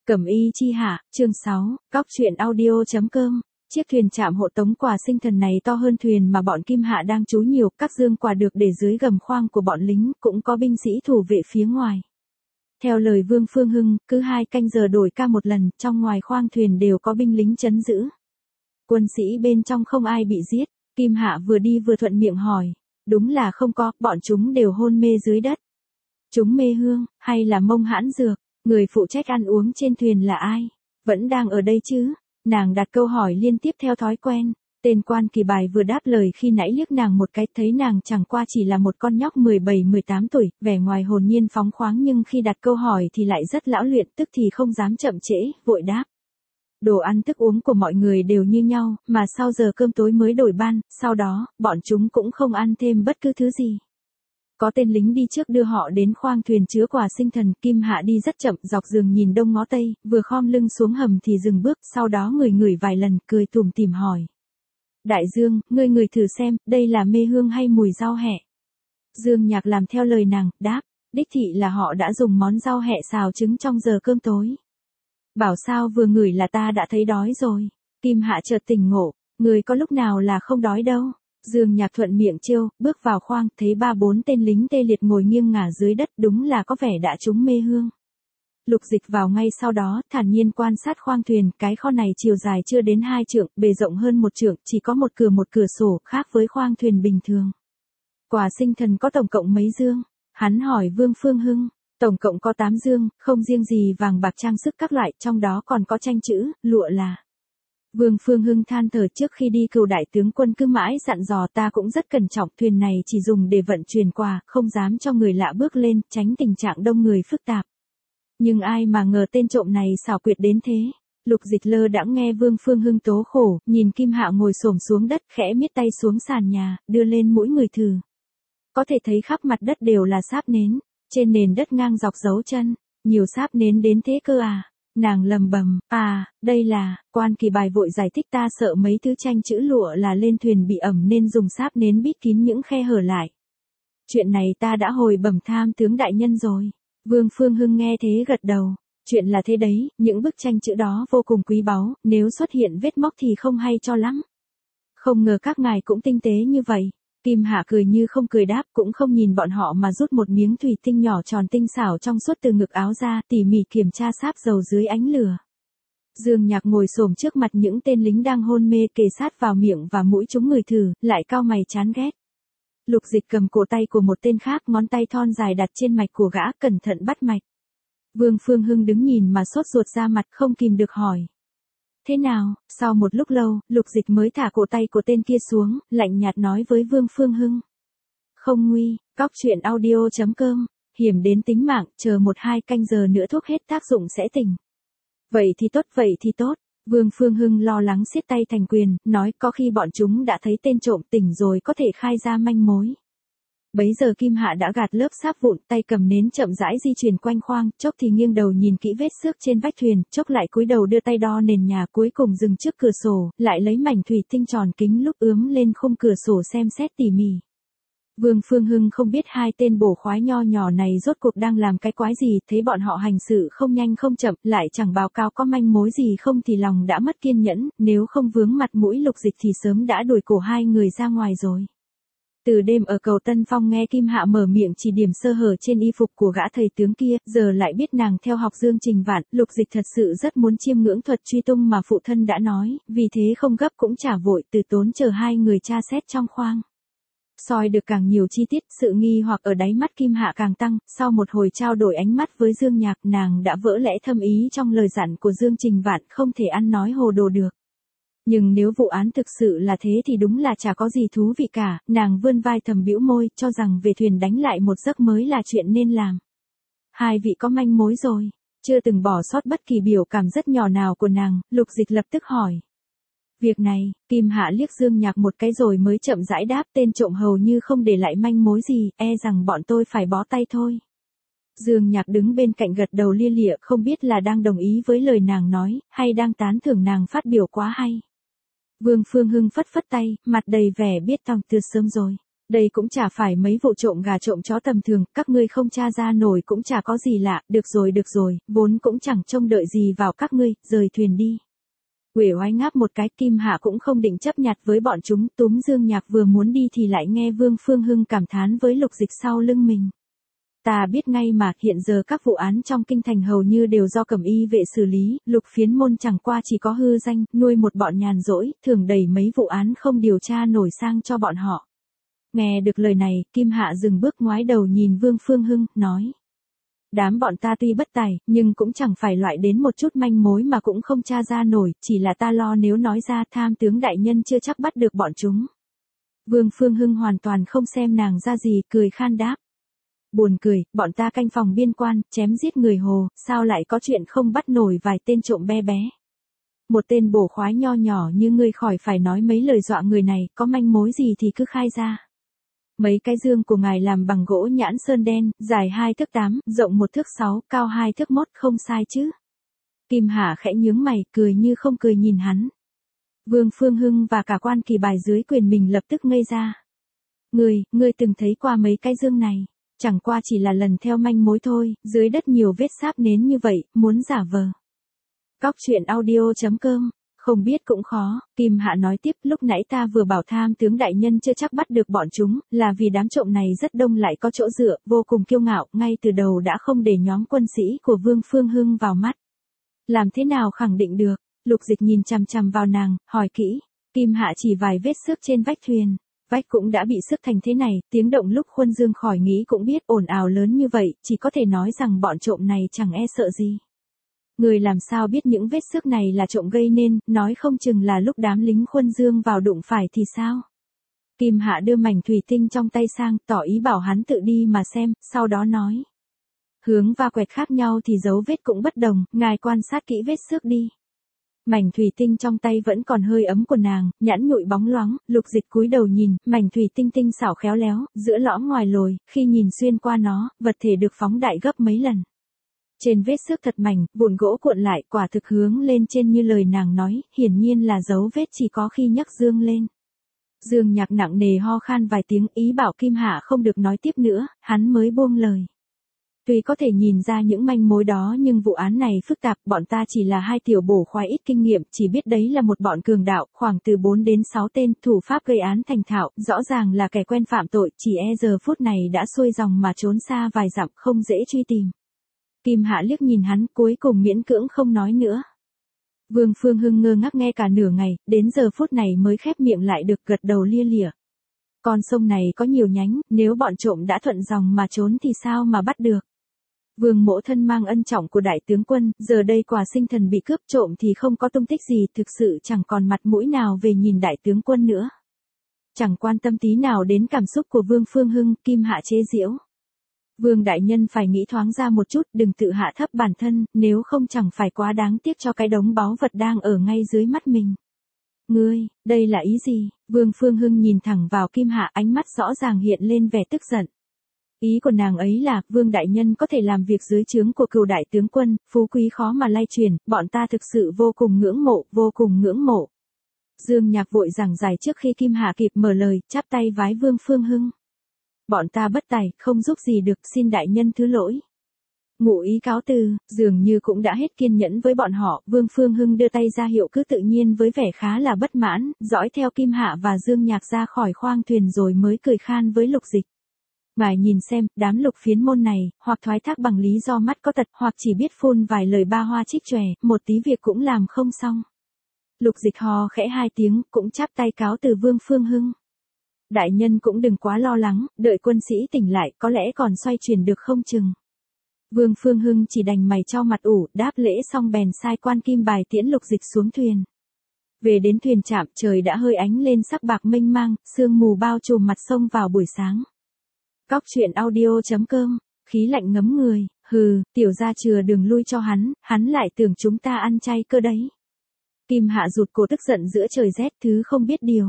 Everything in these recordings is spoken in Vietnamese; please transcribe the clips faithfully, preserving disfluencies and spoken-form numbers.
Cẩm y chi hạ, chương sáu, cóc truyện audio.com. Chiếc thuyền chạm hộ tống quà sinh thần này to hơn thuyền mà bọn Kim Hạ đang trú nhiều, các dương quà được để dưới gầm khoang của bọn lính, cũng có binh sĩ thủ vệ phía ngoài. Theo lời Vương Phương Hưng, cứ hai canh giờ đổi ca một lần, trong ngoài khoang thuyền đều có binh lính trấn giữ. Quân sĩ bên trong không ai bị giết, Kim Hạ vừa đi vừa thuận miệng hỏi. Đúng là không có, bọn chúng đều hôn mê dưới đất. Chúng mê hương, hay là mông hãn dược? Người phụ trách ăn uống trên thuyền là ai? Vẫn đang ở đây chứ? Nàng đặt câu hỏi liên tiếp theo thói quen. Tên quan kỳ bài vừa đáp lời khi nãy liếc nàng một cái, thấy nàng chẳng qua chỉ là một con nhóc mười bảy mười tám tuổi, vẻ ngoài hồn nhiên phóng khoáng, nhưng khi đặt câu hỏi thì lại rất lão luyện, tức thì không dám chậm trễ, vội đáp. Đồ ăn thức uống của mọi người đều như nhau, mà sau giờ cơm tối mới đổi ban, sau đó, bọn chúng cũng không ăn thêm bất cứ thứ gì. Có tên lính đi trước đưa họ đến khoang thuyền chứa quà sinh thần. Kim Hạ đi rất chậm, dọc giường nhìn đông ngó tây, vừa khom lưng xuống hầm thì dừng bước, sau đó ngửi ngửi vài lần, cười tủm tỉm hỏi. Đại Dương, ngươi ngửi thử xem, đây là mê hương hay mùi rau hẹ? Dương Nhạc làm theo lời nàng, đáp, đích thị là họ đã dùng món rau hẹ xào trứng trong giờ cơm tối. Bảo sao vừa ngửi là ta đã thấy đói rồi. Kim Hạ chợt tỉnh ngộ, người có lúc nào là không đói đâu. Dương Nhạc thuận miệng trêu, bước vào khoang, thấy ba bốn tên lính tê liệt ngồi nghiêng ngả dưới đất, đúng là có vẻ đã trúng mê hương. Lục Dịch vào ngay sau đó, thản nhiên quan sát khoang thuyền, cái kho này chiều dài chưa đến hai trượng, bề rộng hơn một trượng, chỉ có một cửa một cửa sổ, khác với khoang thuyền bình thường. Quà sinh thần có tổng cộng mấy dương? Hắn hỏi Vương Phương Hưng. Tổng cộng có tám dương, không riêng gì vàng bạc trang sức các loại, trong đó còn có tranh chữ, lụa là. Vương Phương Hưng than thở, trước khi đi cựu đại tướng quân cứ mãi dặn dò ta cũng rất cẩn trọng, thuyền này chỉ dùng để vận chuyển quà, không dám cho người lạ bước lên, tránh tình trạng đông người phức tạp. Nhưng ai mà ngờ tên trộm này xảo quyệt đến thế. Lục Dịch lơ đãng nghe Vương Phương Hưng tố khổ, nhìn Kim Hạ ngồi xổm xuống đất, khẽ miết tay xuống sàn nhà, đưa lên mũi người thử. Có thể thấy khắp mặt đất đều là sáp nến, trên nền đất ngang dọc dấu chân, nhiều sáp nến đến thế cơ à? Nàng lầm bầm, à, đây là, quan kỳ bài vội giải thích, ta sợ mấy thứ tranh chữ lụa là lên thuyền bị ẩm nên dùng sáp nến bít kín những khe hở lại. Chuyện này ta đã hồi bẩm tham tướng đại nhân rồi. Vương Phương Hưng nghe thế gật đầu. Chuyện là thế đấy, những bức tranh chữ đó vô cùng quý báu, nếu xuất hiện vết móc thì không hay cho lắm. Không ngờ các ngài cũng tinh tế như vậy. Kim Hạ cười như không cười đáp, cũng không nhìn bọn họ mà rút một miếng thủy tinh nhỏ tròn tinh xảo trong suốt từ ngực áo ra, tỉ mỉ kiểm tra sáp dầu dưới ánh lửa. Dương Nhạc ngồi xổm trước mặt những tên lính đang hôn mê, kề sát vào miệng và mũi chúng người thử, lại cau mày chán ghét. Lục Dịch cầm cổ tay của một tên khác, ngón tay thon dài đặt trên mạch của gã, cẩn thận bắt mạch. Vương Phương Hưng đứng nhìn mà sốt ruột ra mặt, không kìm được hỏi. Thế nào? Sau một lúc lâu, Lục Dịch mới thả cổ tay của tên kia xuống, lạnh nhạt nói với Vương Phương Hưng. Không nguy, cóc truyện audio.com, hiểm đến tính mạng, chờ một hai canh giờ nữa thuốc hết tác dụng sẽ tỉnh. Vậy thì tốt, vậy thì tốt. Vương Phương Hưng lo lắng siết tay thành quyền, nói có khi bọn chúng đã thấy tên trộm tỉnh rồi có thể khai ra manh mối. Bấy giờ Kim Hạ đã gạt lớp sáp vụn, tay cầm nến chậm rãi di chuyển quanh khoang, chốc thì nghiêng đầu nhìn kỹ vết xước trên vách thuyền, chốc lại cúi đầu đưa tay đo nền nhà, cuối cùng dừng trước cửa sổ, lại lấy mảnh thủy tinh tròn kính lúp ướm lên khung cửa sổ xem xét tỉ mỉ. Vương Phương Hưng không biết hai tên bổ khoái nho nhỏ này rốt cuộc đang làm cái quái gì, thấy bọn họ hành sự không nhanh không chậm, lại chẳng báo cáo có manh mối gì không thì lòng đã mất kiên nhẫn, nếu không vướng mặt mũi Lục Dịch thì sớm đã đuổi cổ hai người ra ngoài rồi. Từ đêm ở cầu Tân Phong nghe Kim Hạ mở miệng chỉ điểm sơ hở trên y phục của gã thầy tướng kia, giờ lại biết nàng theo học Dương Trình Vạn, Lục Dịch thật sự rất muốn chiêm ngưỡng thuật truy tung mà phụ thân đã nói, vì thế không gấp cũng chả vội, từ tốn chờ hai người tra xét trong khoang. Soi được càng nhiều chi tiết, sự nghi hoặc ở đáy mắt Kim Hạ càng tăng, sau một hồi trao đổi ánh mắt với Dương Nhạc, nàng đã vỡ lẽ thâm ý trong lời dặn của Dương Trình Vạn, không thể ăn nói hồ đồ được. Nhưng nếu vụ án thực sự là thế thì đúng là chả có gì thú vị cả, nàng vươn vai thầm bĩu môi, cho rằng về thuyền đánh lại một giấc mới là chuyện nên làm. Hai vị có manh mối rồi, chưa từng bỏ sót bất kỳ biểu cảm rất nhỏ nào của nàng, Lục Dịch lập tức hỏi. Việc này, Kim Hạ liếc Dương Nhạc một cái rồi mới chậm rãi đáp, tên trộm hầu như không để lại manh mối gì, e rằng bọn tôi phải bó tay thôi. Dương Nhạc đứng bên cạnh gật đầu lia lịa, không biết là đang đồng ý với lời nàng nói, hay đang tán thưởng nàng phát biểu quá hay. Vương Phương Hưng phất phất tay, mặt đầy vẻ biết tòng từ sớm rồi. Đây cũng chả phải mấy vụ trộm gà trộm chó tầm thường, các ngươi không tra ra nổi cũng chả có gì lạ, được rồi được rồi, vốn cũng chẳng trông đợi gì vào các ngươi, rời thuyền đi. Uể oái ngáp một cái, Kim Hạ cũng không định chấp nhặt với bọn chúng, túm Dương Nhạc vừa muốn đi thì lại nghe Vương Phương Hưng cảm thán với Lục Dịch sau lưng mình. Ta biết ngay mà, hiện giờ các vụ án trong kinh thành hầu như đều do cẩm y vệ xử lý, Lục Phiến môn chẳng qua chỉ có hư danh, nuôi một bọn nhàn rỗi, thường đẩy mấy vụ án không điều tra nổi sang cho bọn họ. Nghe được lời này, Kim Hạ dừng bước ngoái đầu nhìn Vương Phương Hưng, nói. Đám bọn ta tuy bất tài, nhưng cũng chẳng phải loại đến một chút manh mối mà cũng không tra ra nổi, chỉ là ta lo nếu nói ra tham tướng đại nhân chưa chắc bắt được bọn chúng. Vương Phương Hưng hoàn toàn không xem nàng ra gì, cười khan đáp. Buồn cười, bọn ta canh phòng biên quan, chém giết người Hồ, sao lại có chuyện không bắt nổi vài tên trộm bé bé. Một tên bổ khoái nho nhỏ như ngươi khỏi phải nói mấy lời dọa người này, có manh mối gì thì cứ khai ra. Mấy cái dương của ngài làm bằng gỗ nhãn sơn đen, dài hai thước tám, rộng một thước sáu, cao hai thước mốt, không sai chứ. Kim Hạ khẽ nhướng mày, cười như không cười nhìn hắn. Vương Phương Hưng và cả quan kỳ bài dưới quyền mình lập tức ngây ra. Ngươi, ngươi từng thấy qua mấy cái dương này, chẳng qua chỉ là lần theo manh mối thôi, dưới đất nhiều vết sáp nến như vậy, muốn giả vờ. Cóc truyện audio chấm com. Không biết cũng khó, Kim Hạ nói tiếp, lúc nãy ta vừa bảo tham tướng đại nhân chưa chắc bắt được bọn chúng, là vì đám trộm này rất đông lại có chỗ dựa, vô cùng kiêu ngạo, ngay từ đầu đã không để nhóm quân sĩ của Vương Phương Hưng vào mắt. Làm thế nào khẳng định được? Lục Dịch nhìn chằm chằm vào nàng, hỏi kỹ. Kim Hạ chỉ vài vết xước trên vách thuyền, vách cũng đã bị xước thành thế này, tiếng động lúc Khuôn Dương khỏi nghĩ cũng biết ồn ào lớn như vậy, chỉ có thể nói rằng bọn trộm này chẳng e sợ gì. Người làm sao biết những vết xước này là trộm gây nên, nói không chừng là lúc đám lính Khuôn Dương vào đụng phải thì sao? Kim Hạ đưa mảnh thủy tinh trong tay sang, tỏ ý bảo hắn tự đi mà xem, sau đó nói. Hướng va quẹt khác nhau thì dấu vết cũng bất đồng, ngài quan sát kỹ vết xước đi. Mảnh thủy tinh trong tay vẫn còn hơi ấm của nàng, nhẵn nhụi bóng loáng, Lục Dịch cúi đầu nhìn, mảnh thủy tinh tinh xảo khéo léo, giữa lõm ngoài lồi, khi nhìn xuyên qua nó, vật thể được phóng đại gấp mấy lần. Trên vết xước thật mảnh, vụn gỗ cuộn lại, quả thực hướng lên trên như lời nàng nói, hiển nhiên là dấu vết chỉ có khi nhấc Dương lên. Dương Nhạc nặng nề ho khan vài tiếng, ý bảo Kim Hạ không được nói tiếp nữa, hắn mới buông lời. Tuy có thể nhìn ra những manh mối đó nhưng vụ án này phức tạp, bọn ta chỉ là hai tiểu bổ khoái ít kinh nghiệm, chỉ biết đấy là một bọn cường đạo, khoảng từ bốn đến sáu tên, thủ pháp gây án thành thạo, rõ ràng là kẻ quen phạm tội, chỉ e giờ phút này đã xuôi dòng mà trốn xa vài dặm, không dễ truy tìm. Kim Hạ liếc nhìn hắn, cuối cùng miễn cưỡng không nói nữa. Vương Phương Hưng ngơ ngác nghe cả nửa ngày, đến giờ phút này mới khép miệng lại được, gật đầu lia lịa. Con sông này có nhiều nhánh, nếu bọn trộm đã thuận dòng mà trốn thì sao mà bắt được. Vương Mỗ thân mang ân trọng của đại tướng quân, giờ đây quả sinh thần bị cướp trộm thì không có tung tích gì, thực sự chẳng còn mặt mũi nào về nhìn đại tướng quân nữa. Chẳng quan tâm tí nào đến cảm xúc của Vương Phương Hưng, Kim Hạ chế giễu. Vương đại nhân phải nghĩ thoáng ra một chút, đừng tự hạ thấp bản thân, nếu không chẳng phải quá đáng tiếc cho cái đống báu vật đang ở ngay dưới mắt mình. Ngươi, đây là ý gì? Vương Phương Hưng nhìn thẳng vào Kim Hạ, ánh mắt rõ ràng hiện lên vẻ tức giận. Ý của nàng ấy là, Vương đại nhân có thể làm việc dưới trướng của Cửu đại tướng quân, phú quý khó mà lay truyền, bọn ta thực sự vô cùng ngưỡng mộ, vô cùng ngưỡng mộ. Dương Nhạc vội giảng giải trước khi Kim Hạ kịp mở lời, chắp tay vái Vương Phương Hưng. Bọn ta bất tài, không giúp gì được, xin đại nhân thứ lỗi. Ngụ ý cáo từ, dường như cũng đã hết kiên nhẫn với bọn họ, Vương Phương Hưng đưa tay ra hiệu cứ tự nhiên với vẻ khá là bất mãn, dõi theo Kim Hạ và Dương Nhạc ra khỏi khoang thuyền rồi mới cười khan với Lục Dịch. Ngài nhìn xem, đám Lục Phiến môn này, hoặc thoái thác bằng lý do mắt có tật, hoặc chỉ biết phun vài lời ba hoa trích chòe, một tí việc cũng làm không xong. Lục Dịch hò khẽ hai tiếng, cũng chắp tay cáo từ Vương Phương Hưng. Đại nhân cũng đừng quá lo lắng, đợi quân sĩ tỉnh lại, có lẽ còn xoay chuyển được không chừng. Vương Phương Hưng chỉ đành mày cho mặt ủ, đáp lễ xong bèn sai quan Kim Bài tiễn Lục Dịch xuống thuyền. Về đến thuyền trạm, trời đã hơi ánh lên sắc bạc mênh mang, sương mù bao trùm mặt sông vào buổi sáng. Cóc truyện audio chấm com, khí lạnh ngấm người, hừ, tiểu gia chừa đường lui cho hắn, hắn lại tưởng chúng ta ăn chay cơ đấy. Kim Hạ rụt cổ tức giận giữa trời rét, thứ không biết điều.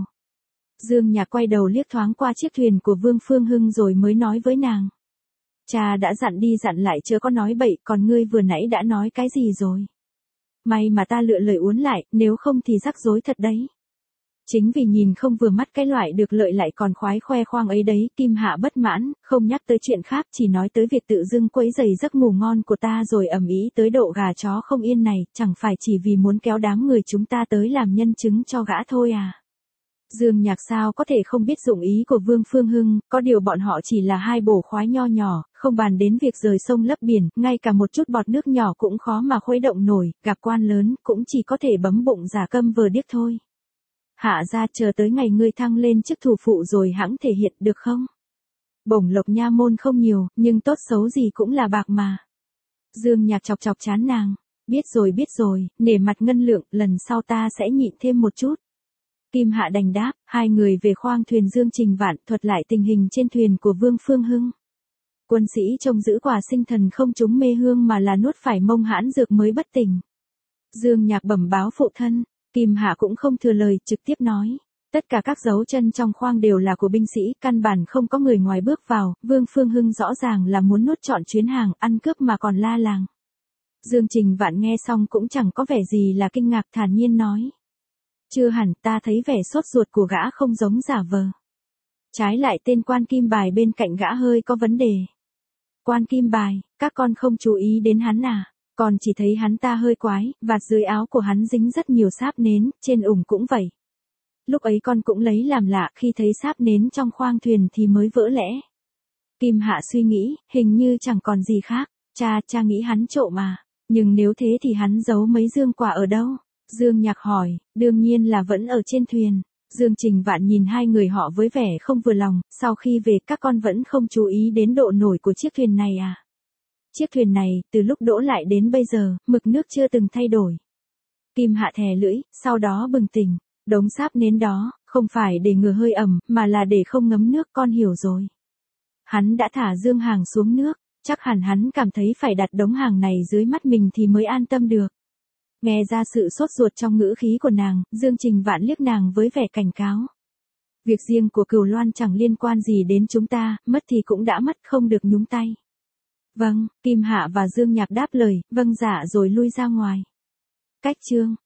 Dương Nhạc quay đầu liếc thoáng qua chiếc thuyền của Vương Phương Hưng rồi mới nói với nàng. Cha đã dặn đi dặn lại chớ có nói bậy, còn ngươi vừa nãy đã nói cái gì rồi? May mà ta lựa lời uốn lại, nếu không thì rắc rối thật đấy. Chính vì nhìn không vừa mắt cái loại được lợi lại còn khoái khoe khoang ấy đấy, Kim Hạ bất mãn, không nhắc tới chuyện khác, chỉ nói tới việc tự dưng quấy rầy giấc ngủ ngon của ta rồi ầm ĩ tới độ gà chó không yên này, chẳng phải chỉ vì muốn kéo đám người chúng ta tới làm nhân chứng cho gã thôi à. Dương Nhạc sao có thể không biết dụng ý của Vương Phương Hưng, có điều bọn họ chỉ là hai bổ khoái nho nhỏ, không bàn đến việc rời sông lấp biển, ngay cả một chút bọt nước nhỏ cũng khó mà khuấy động nổi, gặp quan lớn cũng chỉ có thể bấm bụng giả câm vờ điếc thôi. Hạ ra chờ tới ngày ngươi thăng lên chức thủ phụ rồi hãng thể hiện được không? Bổng lộc nha môn không nhiều, nhưng tốt xấu gì cũng là bạc mà. Dương Nhạc chọc chọc chán nàng, biết rồi biết rồi, nể mặt ngân lượng, lần sau ta sẽ nhịn thêm một chút. Kim Hạ đành đáp, hai người về khoang thuyền Dương Trình Vạn thuật lại tình hình trên thuyền của Vương Phương Hưng. Quân sĩ trông giữ quả sinh thần không trúng mê hương mà là nuốt phải mông hãn dược mới bất tỉnh. Dương Nhạc bẩm báo phụ thân, Kim Hạ cũng không thừa lời, trực tiếp nói. Tất cả các dấu chân trong khoang đều là của binh sĩ, căn bản không có người ngoài bước vào, Vương Phương Hưng rõ ràng là muốn nuốt trọn chuyến hàng, ăn cướp mà còn la làng. Dương Trình Vạn nghe xong cũng chẳng có vẻ gì là kinh ngạc, thản nhiên nói. Chưa hẳn, ta thấy vẻ sốt ruột của gã không giống giả vờ. Trái lại tên quan kim bài bên cạnh gã hơi có vấn đề. Quan kim bài, các con không chú ý đến hắn à? Còn chỉ thấy hắn ta hơi quái, vạt dưới áo của hắn dính rất nhiều sáp nến, trên ủng cũng vậy. Lúc ấy con cũng lấy làm lạ, khi thấy sáp nến trong khoang thuyền thì mới vỡ lẽ. Kim Hạ suy nghĩ, hình như chẳng còn gì khác, cha, cha nghĩ hắn trộm mà, nhưng nếu thế thì hắn giấu mấy dương quả ở đâu? Dương Nhạc hỏi, đương nhiên là vẫn ở trên thuyền. Dương Trình Vạn nhìn hai người họ với vẻ không vừa lòng, sau khi về các con vẫn không chú ý đến độ nổi của chiếc thuyền này à? Chiếc thuyền này, từ lúc đỗ lại đến bây giờ, mực nước chưa từng thay đổi. Kim Hạ thè lưỡi, sau đó bừng tỉnh, đống sáp nến đó, không phải để ngừa hơi ẩm, mà là để không ngấm nước, con hiểu rồi. Hắn đã thả dương hàng xuống nước, chắc hẳn hắn cảm thấy phải đặt đống hàng này dưới mắt mình thì mới an tâm được. Nghe ra sự sốt ruột trong ngữ khí của nàng, Dương Trình Vạn liếc nàng với vẻ cảnh cáo. Việc riêng của Cửu Loan chẳng liên quan gì đến chúng ta, mất thì cũng đã mất, không được nhúng tay. Vâng, Kim Hạ và Dương Nhạc đáp lời, vâng dạ rồi lui ra ngoài. Cách chương